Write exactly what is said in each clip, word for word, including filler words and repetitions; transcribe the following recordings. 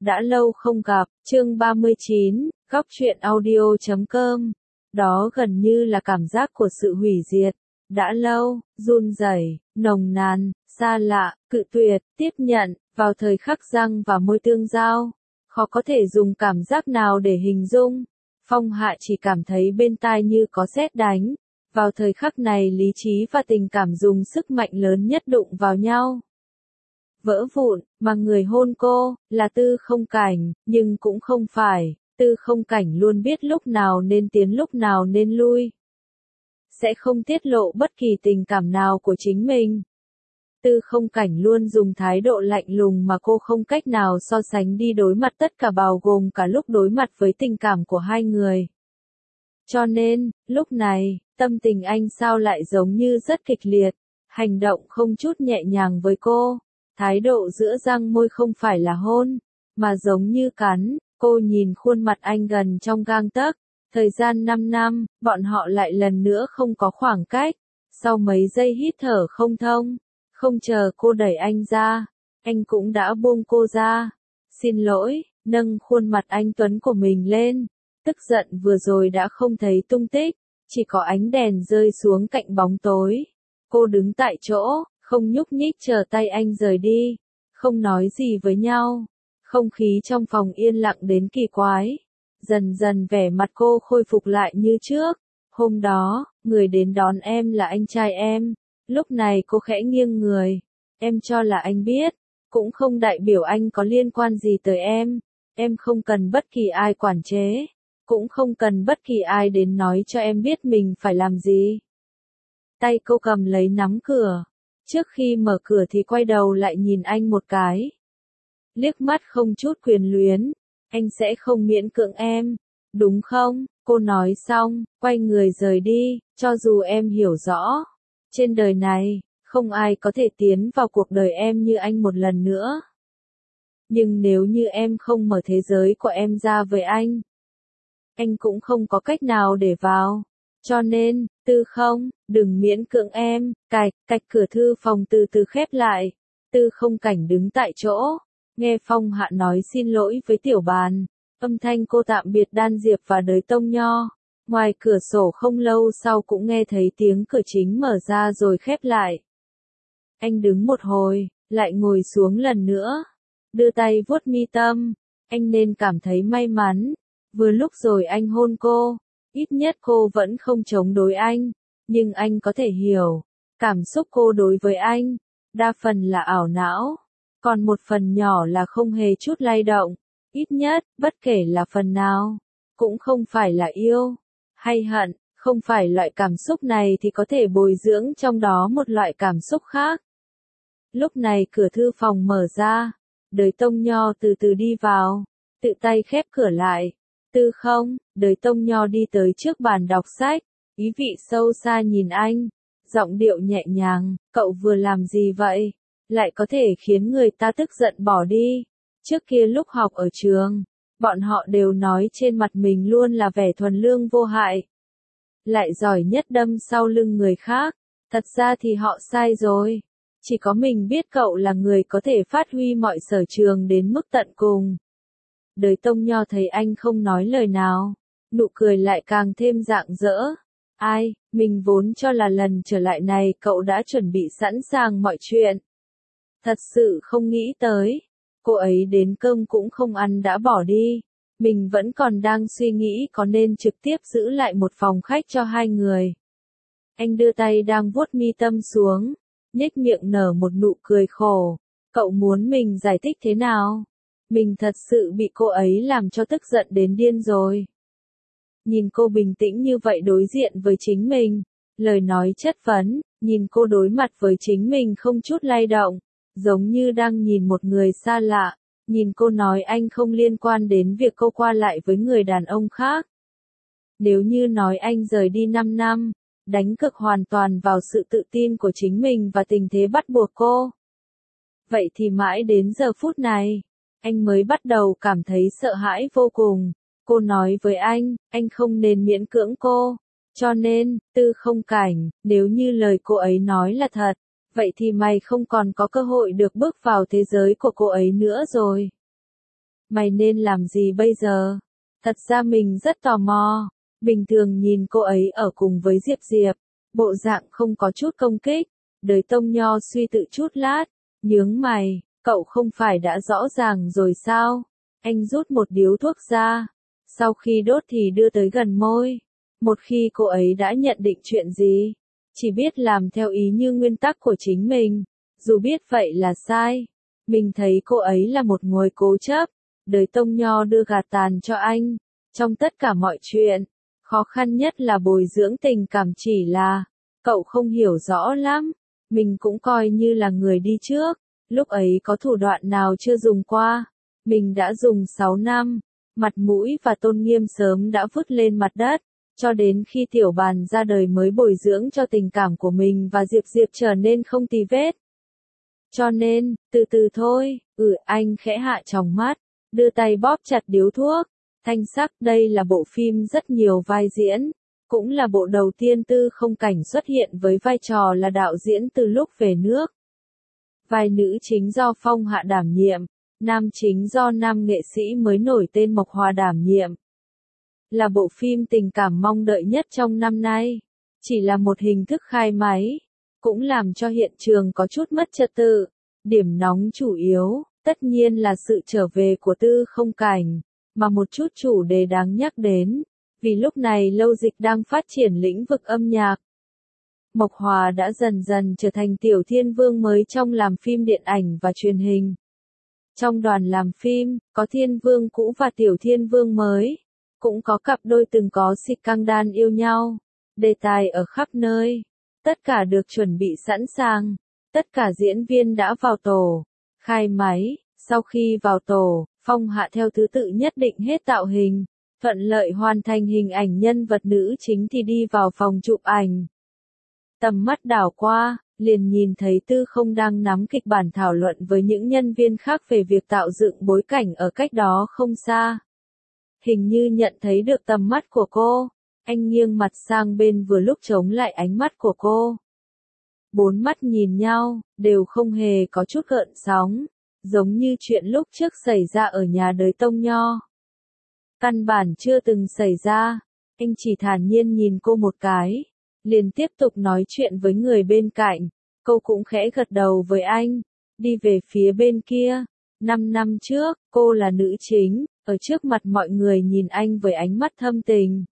Đã lâu không gặp, chương ba mươi chín, góc truyện audio chấm com. Đó gần như là cảm giác của sự hủy diệt. Đã lâu, run rẩy, nồng nàn, xa lạ, cự tuyệt, tiếp nhận, vào thời khắc răng và môi tương giao. Khó có thể dùng cảm giác nào để hình dung. Phong Hạ chỉ cảm thấy bên tai như có sét đánh. Vào thời khắc này lý trí và tình cảm dùng sức mạnh lớn nhất đụng vào nhau. Vỡ vụn, mà người hôn cô, là Tư Không Cảnh, nhưng cũng không phải, Tư Không Cảnh luôn biết lúc nào nên tiến lúc nào nên lui. Sẽ không tiết lộ bất kỳ tình cảm nào của chính mình. Tư Không Cảnh luôn dùng thái độ lạnh lùng mà cô không cách nào so sánh đi đối mặt tất cả bao gồm cả lúc đối mặt với tình cảm của hai người. Cho nên, lúc này, tâm tình anh sao lại giống như rất kịch liệt, hành động không chút nhẹ nhàng với cô. Thái độ giữa răng môi không phải là hôn, mà giống như cắn. Cô nhìn khuôn mặt anh gần trong gang tấc. Thời gian năm năm, bọn họ lại lần nữa không có khoảng cách. Sau mấy giây hít thở không thông, không chờ cô đẩy anh ra, anh cũng đã buông cô ra. Xin lỗi, nâng khuôn mặt anh tuấn của mình lên. Tức giận vừa rồi đã không thấy tung tích, chỉ có ánh đèn rơi xuống cạnh bóng tối. Cô đứng tại chỗ, không nhúc nhích chờ tay anh rời đi, không nói gì với nhau. Không khí trong phòng yên lặng đến kỳ quái. Dần dần vẻ mặt cô khôi phục lại như trước. Hôm đó, người đến đón em là anh trai em. Lúc này cô khẽ nghiêng người. Em cho là anh biết, cũng không đại biểu anh có liên quan gì tới em. Em không cần bất kỳ ai quản chế, cũng không cần bất kỳ ai đến nói cho em biết mình phải làm gì. Tay cô cầm lấy nắm cửa. Trước khi mở cửa thì quay đầu lại nhìn anh một cái. Liếc mắt không chút quyền luyến. Anh sẽ không miễn cưỡng em, đúng không? Cô nói xong, quay người rời đi. Cho dù em hiểu rõ, trên đời này, không ai có thể tiến vào cuộc đời em như anh một lần nữa. Nhưng nếu như em không mở thế giới của em ra với anh, anh cũng không có cách nào để vào. Cho nên, Tư Không, đừng miễn cưỡng em. Cạch, cạch cửa thư phòng từ từ khép lại. Tư Không Cảnh đứng tại chỗ, nghe Phong Hạ nói xin lỗi với Tiểu Bàn. Âm thanh cô tạm biệt Đan Diệp và Đới Tông Nho. Ngoài cửa sổ không lâu sau cũng nghe thấy tiếng cửa chính mở ra rồi khép lại. Anh đứng một hồi, lại ngồi xuống lần nữa. Đưa tay vuốt mi tâm. Anh nên cảm thấy may mắn. Vừa lúc rồi anh hôn cô. Ít nhất cô vẫn không chống đối anh. Nhưng anh có thể hiểu. Cảm xúc cô đối với anh, đa phần là ảo não. Còn một phần nhỏ là không hề chút lay động. Ít nhất, bất kể là phần nào, cũng không phải là yêu hay hận. Không phải loại cảm xúc này thì có thể bồi dưỡng trong đó một loại cảm xúc khác. Lúc này cửa thư phòng mở ra. Đới Tông Nho từ từ đi vào, tự tay khép cửa lại. Tư Không, Đới Tông Nho đi tới trước bàn đọc sách, ý vị sâu xa nhìn anh, giọng điệu nhẹ nhàng, cậu vừa làm gì vậy? Lại có thể khiến người ta tức giận bỏ đi. Trước kia lúc học ở trường, bọn họ đều nói trên mặt mình luôn là vẻ thuần lương vô hại. Lại giỏi nhất đâm sau lưng người khác. Thật ra thì họ sai rồi. Chỉ có mình biết cậu là người có thể phát huy mọi sở trường đến mức tận cùng. Đới Tông Nho thấy anh không nói lời nào, nụ cười lại càng thêm rạng rỡ. Ai, mình vốn cho là lần trở lại này cậu đã chuẩn bị sẵn sàng mọi chuyện. Thật sự không nghĩ tới, cô ấy đến cơm cũng không ăn đã bỏ đi. Mình vẫn còn đang suy nghĩ có nên trực tiếp giữ lại một phòng khách cho hai người. Anh đưa tay đang vuốt mi tâm xuống, nhếch miệng nở một nụ cười khổ. Cậu muốn mình giải thích thế nào? Mình thật sự bị cô ấy làm cho tức giận đến điên rồi. Nhìn cô bình tĩnh như vậy đối diện với chính mình, lời nói chất vấn, nhìn cô đối mặt với chính mình không chút lay động, giống như đang nhìn một người xa lạ, nhìn cô nói anh không liên quan đến việc cô qua lại với người đàn ông khác. Nếu như nói anh rời đi năm năm, đánh cực hoàn toàn vào sự tự tin của chính mình và tình thế bắt buộc cô. Vậy thì mãi đến giờ phút này, anh mới bắt đầu cảm thấy sợ hãi vô cùng. Cô nói với anh, anh không nên miễn cưỡng cô. Cho nên, Tư Không Cảnh, nếu như lời cô ấy nói là thật, vậy thì mày không còn có cơ hội được bước vào thế giới của cô ấy nữa rồi. Mày nên làm gì bây giờ? Thật ra mình rất tò mò. Bình thường nhìn cô ấy ở cùng với Diệp Diệp, bộ dạng không có chút công kích. Đời Tông Nho suy tự chút lát, nhướng mày, cậu không phải đã rõ ràng rồi sao? Anh rút một điếu thuốc ra, sau khi đốt thì đưa tới gần môi. Một khi cô ấy đã nhận định chuyện gì, chỉ biết làm theo ý như nguyên tắc của chính mình, dù biết vậy là sai. Mình thấy cô ấy là một người cố chấp. Đời Tông Nho đưa gà tàn cho anh. Trong tất cả mọi chuyện, khó khăn nhất là bồi dưỡng tình cảm, chỉ là cậu không hiểu rõ lắm. Mình cũng coi như là người đi trước, lúc ấy có thủ đoạn nào chưa dùng qua. Mình đã dùng sáu năm, mặt mũi và tôn nghiêm sớm đã vứt lên mặt đất, cho đến khi Tiểu Bàn ra đời mới bồi dưỡng cho tình cảm của mình và Diệp Diệp trở nên không tì vết. Cho nên, từ từ thôi. Ừ, anh khẽ hạ tròng mắt, đưa tay bóp chặt điếu thuốc. Thanh sắc, đây là bộ phim rất nhiều vai diễn, cũng là bộ đầu tiên Tư Không Cảnh xuất hiện với vai trò là đạo diễn từ lúc về nước. Vai nữ chính do Phong Hạ đảm nhiệm, nam chính do nam nghệ sĩ mới nổi tên Mộc Hòa đảm nhiệm. Là bộ phim tình cảm mong đợi nhất trong năm nay. Chỉ là một hình thức khai máy, cũng làm cho hiện trường có chút mất trật tự. Điểm nóng chủ yếu, tất nhiên là sự trở về của Tư Không Cảnh, mà một chút chủ đề đáng nhắc đến, vì lúc này Lâu Dịch đang phát triển lĩnh vực âm nhạc. Mộc Hòa đã dần dần trở thành tiểu thiên vương mới trong làm phim điện ảnh và truyền hình. Trong đoàn làm phim, có thiên vương cũ và tiểu thiên vương mới, cũng có cặp đôi từng có scandal yêu nhau, đề tài ở khắp nơi. Tất cả được chuẩn bị sẵn sàng, tất cả diễn viên đã vào tổ, khai máy. Sau khi vào tổ, Phong Hạ theo thứ tự nhất định hết tạo hình, thuận lợi hoàn thành hình ảnh nhân vật nữ chính thì đi vào phòng chụp ảnh. Tầm mắt đảo qua, liền nhìn thấy Tư Không đang nắm kịch bản thảo luận với những nhân viên khác về việc tạo dựng bối cảnh ở cách đó không xa. Hình như nhận thấy được tầm mắt của cô, anh nghiêng mặt sang bên vừa lúc chống lại ánh mắt của cô. Bốn mắt nhìn nhau, đều không hề có chút gợn sóng, giống như chuyện lúc trước xảy ra ở nhà đời Tông Nho. Căn bản chưa từng xảy ra, anh chỉ thản nhiên nhìn cô một cái, liền tiếp tục nói chuyện với người bên cạnh. Cô cũng khẽ gật đầu với anh, đi về phía bên kia. Năm năm trước, cô là nữ chính, ở trước mặt mọi người nhìn anh với ánh mắt thâm tình.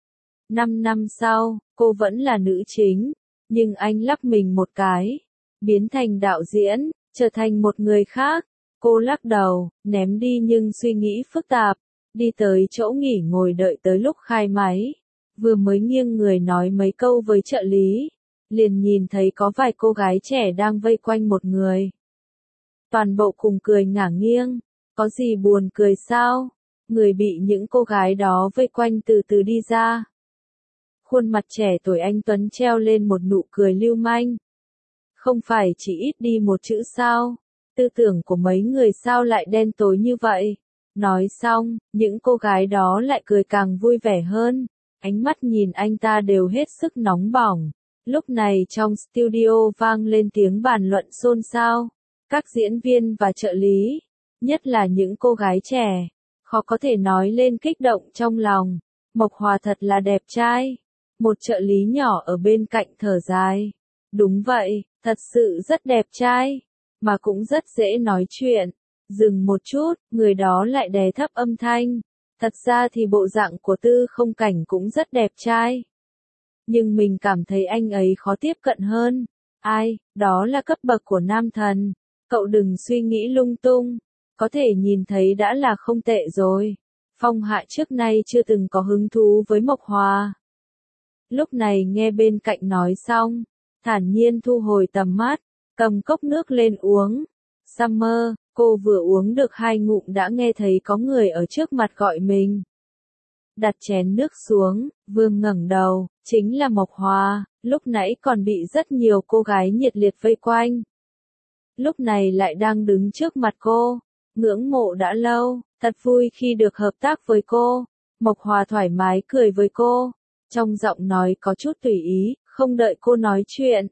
Năm năm sau, cô vẫn là nữ chính, nhưng anh lắc mình một cái, biến thành đạo diễn, trở thành một người khác. Cô lắc đầu, ném đi nhưng suy nghĩ phức tạp, đi tới chỗ nghỉ ngồi đợi tới lúc khai máy. Vừa mới nghiêng người nói mấy câu với trợ lý, liền nhìn thấy có vài cô gái trẻ đang vây quanh một người. Toàn bộ cùng cười ngả nghiêng, có gì buồn cười sao? Người bị những cô gái đó vây quanh từ từ đi ra. Khuôn mặt trẻ tuổi anh Tuấn treo lên một nụ cười lưu manh. Không phải chỉ ít đi một chữ sao? Tư tưởng của mấy người sao lại đen tối như vậy? Nói xong, những cô gái đó lại cười càng vui vẻ hơn. Ánh mắt nhìn anh ta đều hết sức nóng bỏng. Lúc này trong studio vang lên tiếng bàn luận xôn xao. Các diễn viên và trợ lý, nhất là những cô gái trẻ, khó có thể nói lên kích động trong lòng. Mộc Hòa thật là đẹp trai. Một trợ lý nhỏ ở bên cạnh thở dài. Đúng vậy, thật sự rất đẹp trai, mà cũng rất dễ nói chuyện. Dừng một chút, người đó lại đè thấp âm thanh. Thật ra thì bộ dạng của Tư Không Cảnh cũng rất đẹp trai. Nhưng mình cảm thấy anh ấy khó tiếp cận hơn. Ai, đó là cấp bậc của nam thần. Cậu đừng suy nghĩ lung tung. Có thể nhìn thấy đã là không tệ rồi. Phong Hạ trước nay chưa từng có hứng thú với Mộc Hòa. Lúc này nghe bên cạnh nói xong, thản nhiên thu hồi tầm mắt, cầm cốc nước lên uống. Summer, cô vừa uống được hai ngụm đã nghe thấy có người ở trước mặt gọi mình. Đặt chén nước xuống, Vương ngẩng đầu, chính là Mộc Hòa, lúc nãy còn bị rất nhiều cô gái nhiệt liệt vây quanh. Lúc này lại đang đứng trước mặt cô, ngưỡng mộ đã lâu, thật vui khi được hợp tác với cô. Mộc Hòa thoải mái cười với cô, trong giọng nói có chút tùy ý, không đợi cô nói chuyện.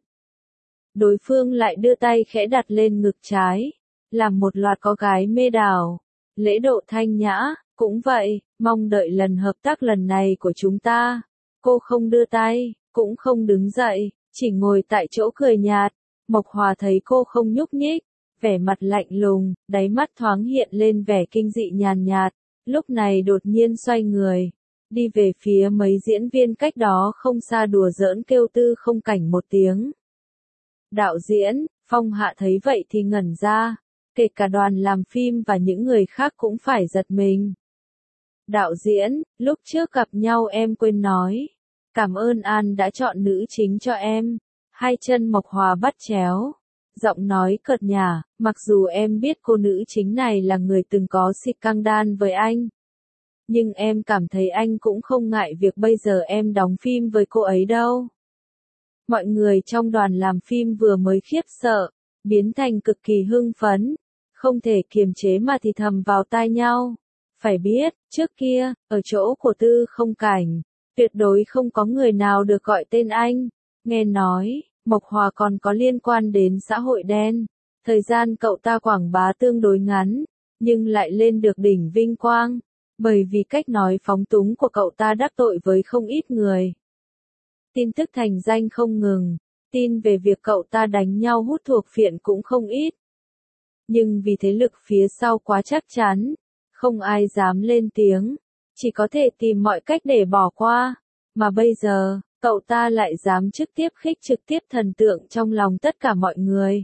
Đối phương lại đưa tay khẽ đặt lên ngực trái, làm một loạt có gái mê đảo. lễ độ thanh nhã, cũng vậy, mong đợi lần hợp tác lần này của chúng ta. Cô không đưa tay, cũng không đứng dậy, chỉ ngồi tại chỗ cười nhạt. Mộc Hòa thấy cô không nhúc nhích, vẻ mặt lạnh lùng, đáy mắt thoáng hiện lên vẻ kinh dị nhàn nhạt, lúc này đột nhiên xoay người, đi về phía mấy diễn viên cách đó không xa đùa giỡn kêu Tư Không Cảnh một tiếng. Đạo diễn, Phong Hạ thấy vậy thì ngẩn ra, kể cả đoàn làm phim và những người khác cũng phải giật mình. Đạo diễn, lúc trước gặp nhau em quên nói, cảm ơn An đã chọn nữ chính cho em. Hai chân Mộc Hòa bắt chéo, giọng nói cợt nhả, mặc dù em biết cô nữ chính này là người từng có scandal với anh. Nhưng em cảm thấy anh cũng không ngại việc bây giờ em đóng phim với cô ấy đâu. Mọi người trong đoàn làm phim vừa mới khiếp sợ, biến thành cực kỳ hưng phấn, không thể kiềm chế mà thì thầm vào tai nhau. Phải biết, trước kia, ở chỗ của Tư Không Cảnh, tuyệt đối không có người nào được gọi tên anh. Nghe nói, Mộc Hòa còn có liên quan đến xã hội đen. Thời gian cậu ta quảng bá tương đối ngắn, nhưng lại lên được đỉnh vinh quang, bởi vì cách nói phóng túng của cậu ta đắc tội với không ít người. Tin tức thành danh không ngừng, tin về việc cậu ta đánh nhau hút thuốc phiện cũng không ít. Nhưng vì thế lực phía sau quá chắc chắn, không ai dám lên tiếng, chỉ có thể tìm mọi cách để bỏ qua. Mà bây giờ, cậu ta lại dám trực tiếp khích trực tiếp thần tượng trong lòng tất cả mọi người.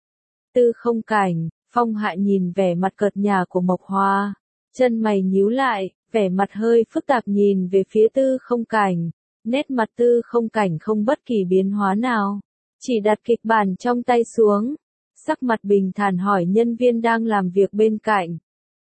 Tư Không Cảnh, Phong Hạ nhìn vẻ mặt cợt nhả của Mộc Hòa, chân mày nhíu lại, vẻ mặt hơi phức tạp nhìn về phía Tư Không Cảnh. Nét mặt Tư Không Cảnh không bất kỳ biến hóa nào, chỉ đặt kịch bản trong tay xuống, sắc mặt bình thản hỏi nhân viên đang làm việc bên cạnh.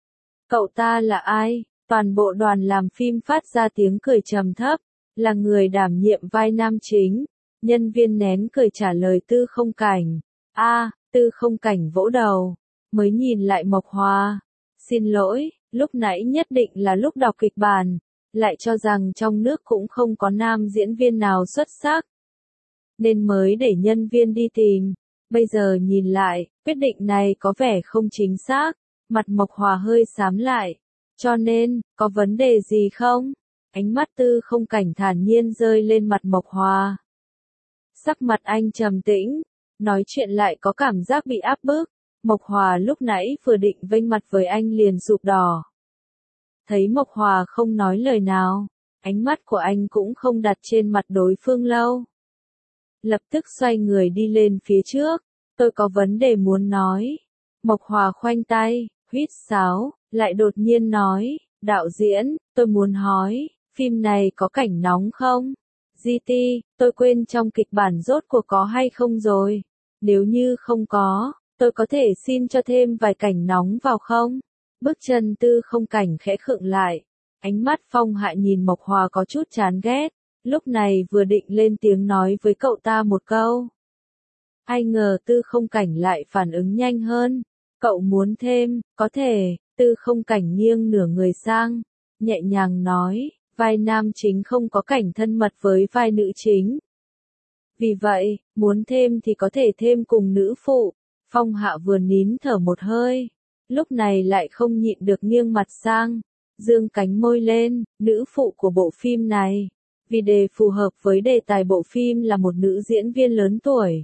Cậu ta là ai? Toàn bộ đoàn làm phim phát ra tiếng cười trầm thấp, là người đảm nhiệm vai nam chính. Nhân viên nén cười trả lời Tư Không Cảnh. A, à, Tư Không Cảnh vỗ đầu, mới nhìn lại Mộc Hòa. Xin lỗi, lúc nãy nhất định là lúc đọc kịch bản, lại cho rằng trong nước cũng không có nam diễn viên nào xuất sắc, nên mới để nhân viên đi tìm. Bây giờ nhìn lại, quyết định này có vẻ không chính xác. Mặt Mộc Hòa hơi xám lại. Cho nên, có vấn đề gì không? Ánh mắt Tư Không Cảnh thản nhiên rơi lên mặt Mộc Hòa. Sắc mặt anh trầm tĩnh, nói chuyện lại có cảm giác bị áp bức. Mộc Hòa lúc nãy vừa định vênh mặt với anh liền sụp đỏ. Thấy Mộc Hòa không nói lời nào, ánh mắt của anh cũng không đặt trên mặt đối phương lâu. Lập tức xoay người đi lên phía trước, tôi có vấn đề muốn nói. Mộc Hòa khoanh tay, huýt sáo, lại đột nhiên nói, đạo diễn, tôi muốn hỏi, phim này có cảnh nóng không? giê tê, tôi quên trong kịch bản rốt cuộc có hay không rồi. Nếu như không có, tôi có thể xin cho thêm vài cảnh nóng vào không? Bước chân Tư Không Cảnh khẽ khựng lại, ánh mắt Phong Hạ nhìn Mộc Hòa có chút chán ghét, lúc này vừa định lên tiếng nói với cậu ta một câu. Ai ngờ Tư Không Cảnh lại phản ứng nhanh hơn, cậu muốn thêm, có thể. Tư Không Cảnh nghiêng nửa người sang, nhẹ nhàng nói, vai nam chính không có cảnh thân mật với vai nữ chính. Vì vậy, muốn thêm thì có thể thêm cùng nữ phụ. Phong Hạ vừa nín thở một hơi, lúc này lại không nhịn được nghiêng mặt sang, dương cánh môi lên, nữ phụ của bộ phim này. Vì đề phù hợp với đề tài bộ phim là một nữ diễn viên lớn tuổi.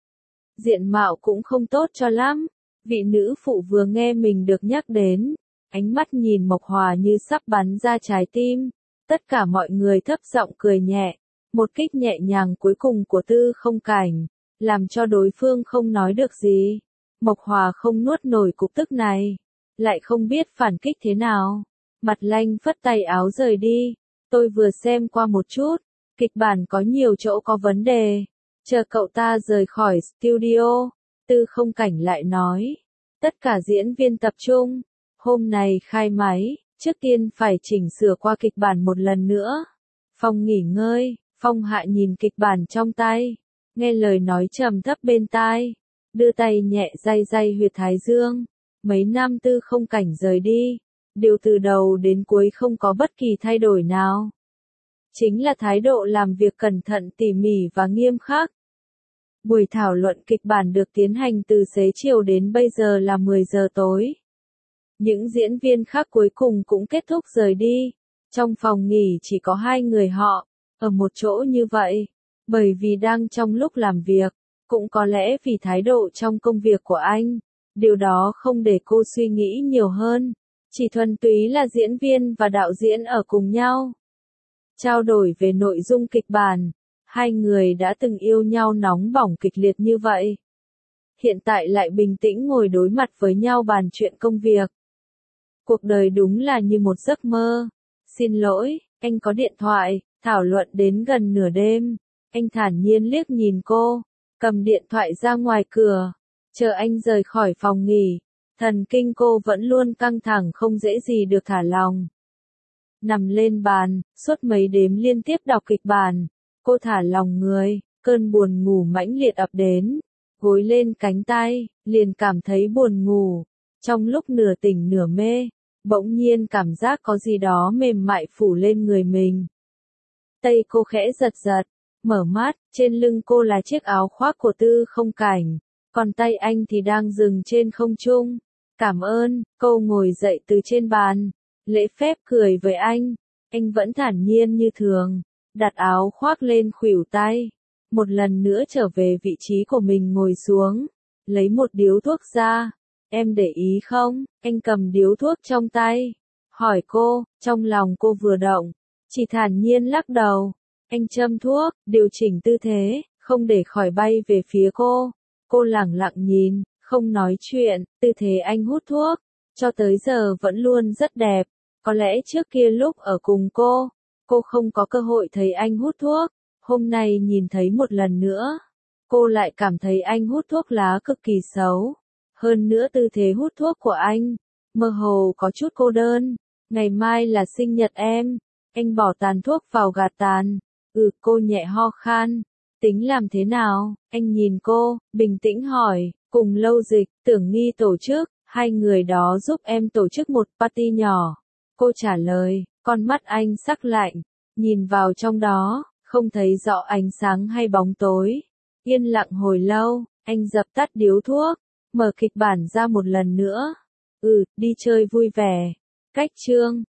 Diện mạo cũng không tốt cho lắm. Vị nữ phụ vừa nghe mình được nhắc đến, ánh mắt nhìn Mộc Hòa như sắp bắn ra trái tim. Tất cả mọi người thấp giọng cười nhẹ, một kích nhẹ nhàng cuối cùng của Tư Không Cảnh, làm cho đối phương không nói được gì. Mộc Hòa không nuốt nổi cục tức này, lại không biết phản kích thế nào. Mặt lanh phất tay áo rời đi, tôi vừa xem qua một chút, kịch bản có nhiều chỗ có vấn đề. Chờ cậu ta rời khỏi studio, Tư Không Cảnh lại nói, tất cả diễn viên tập trung, hôm nay khai máy, trước tiên phải chỉnh sửa qua kịch bản một lần nữa. Phong nghỉ ngơi, Phong Hạ nhìn kịch bản trong tay, nghe lời nói trầm thấp bên tai, đưa tay nhẹ day day huyệt thái dương. Mấy năm Tư Không Cảnh rời đi, đều từ đầu đến cuối không có bất kỳ thay đổi nào. Chính là thái độ làm việc cẩn thận tỉ mỉ và nghiêm khắc. Buổi thảo luận kịch bản được tiến hành từ xế chiều đến bây giờ là mười giờ tối. Những diễn viên khác cuối cùng cũng kết thúc rời đi. Trong phòng nghỉ chỉ có hai người họ, ở một chỗ như vậy, bởi vì đang trong lúc làm việc, cũng có lẽ vì thái độ trong công việc của anh, điều đó không để cô suy nghĩ nhiều hơn, chỉ thuần túy là diễn viên và đạo diễn ở cùng nhau. Trao đổi về nội dung kịch bản, hai người đã từng yêu nhau nóng bỏng kịch liệt như vậy. Hiện tại lại bình tĩnh ngồi đối mặt với nhau bàn chuyện công việc. Cuộc đời đúng là như một giấc mơ. Xin lỗi, anh có điện thoại, thảo luận đến gần nửa đêm. Anh thản nhiên liếc nhìn cô, cầm điện thoại ra ngoài cửa, chờ anh rời khỏi phòng nghỉ. Thần kinh cô vẫn luôn căng thẳng không dễ gì được thả lòng. Nằm lên bàn, suốt mấy đêm liên tiếp đọc kịch bản, cô thả lòng người, cơn buồn ngủ mãnh liệt ập đến, gối lên cánh tay, liền cảm thấy buồn ngủ. Trong lúc nửa tỉnh nửa mê, bỗng nhiên cảm giác có gì đó mềm mại phủ lên người mình. Tay cô khẽ giật giật, mở mắt, trên lưng cô là chiếc áo khoác của Tư Không Cảnh, còn tay anh thì đang dừng trên không trung. Cảm ơn, cô ngồi dậy từ trên bàn, lễ phép cười với anh, anh vẫn thản nhiên như thường, đặt áo khoác lên khuỷu tay, một lần nữa trở về vị trí của mình ngồi xuống, lấy một điếu thuốc ra. Em để ý không? Anh cầm điếu thuốc trong tay, hỏi cô, trong lòng cô vừa động, chỉ thản nhiên lắc đầu. Anh châm thuốc, điều chỉnh tư thế, không để khỏi bay về phía cô. Cô lẳng lặng nhìn, không nói chuyện, tư thế anh hút thuốc, cho tới giờ vẫn luôn rất đẹp. Có lẽ trước kia lúc ở cùng cô, cô không có cơ hội thấy anh hút thuốc, hôm nay nhìn thấy một lần nữa, cô lại cảm thấy anh hút thuốc lá cực kỳ xấu. Hơn nữa tư thế hút thuốc của anh, mơ hồ có chút cô đơn. Ngày mai là sinh nhật em, anh bỏ tàn thuốc vào gạt tàn. Ừ, cô nhẹ ho khan. Tính làm thế nào? Anh nhìn cô, bình tĩnh hỏi, cùng Lâu Dịch, Tưởng Nghi tổ chức, hai người đó giúp em tổ chức một party nhỏ. Cô trả lời, con mắt anh sắc lạnh, nhìn vào trong đó, không thấy rõ ánh sáng hay bóng tối. Yên lặng hồi lâu, anh dập tắt điếu thuốc, mở kịch bản ra một lần nữa. Ừ, đi chơi vui vẻ. Cách chương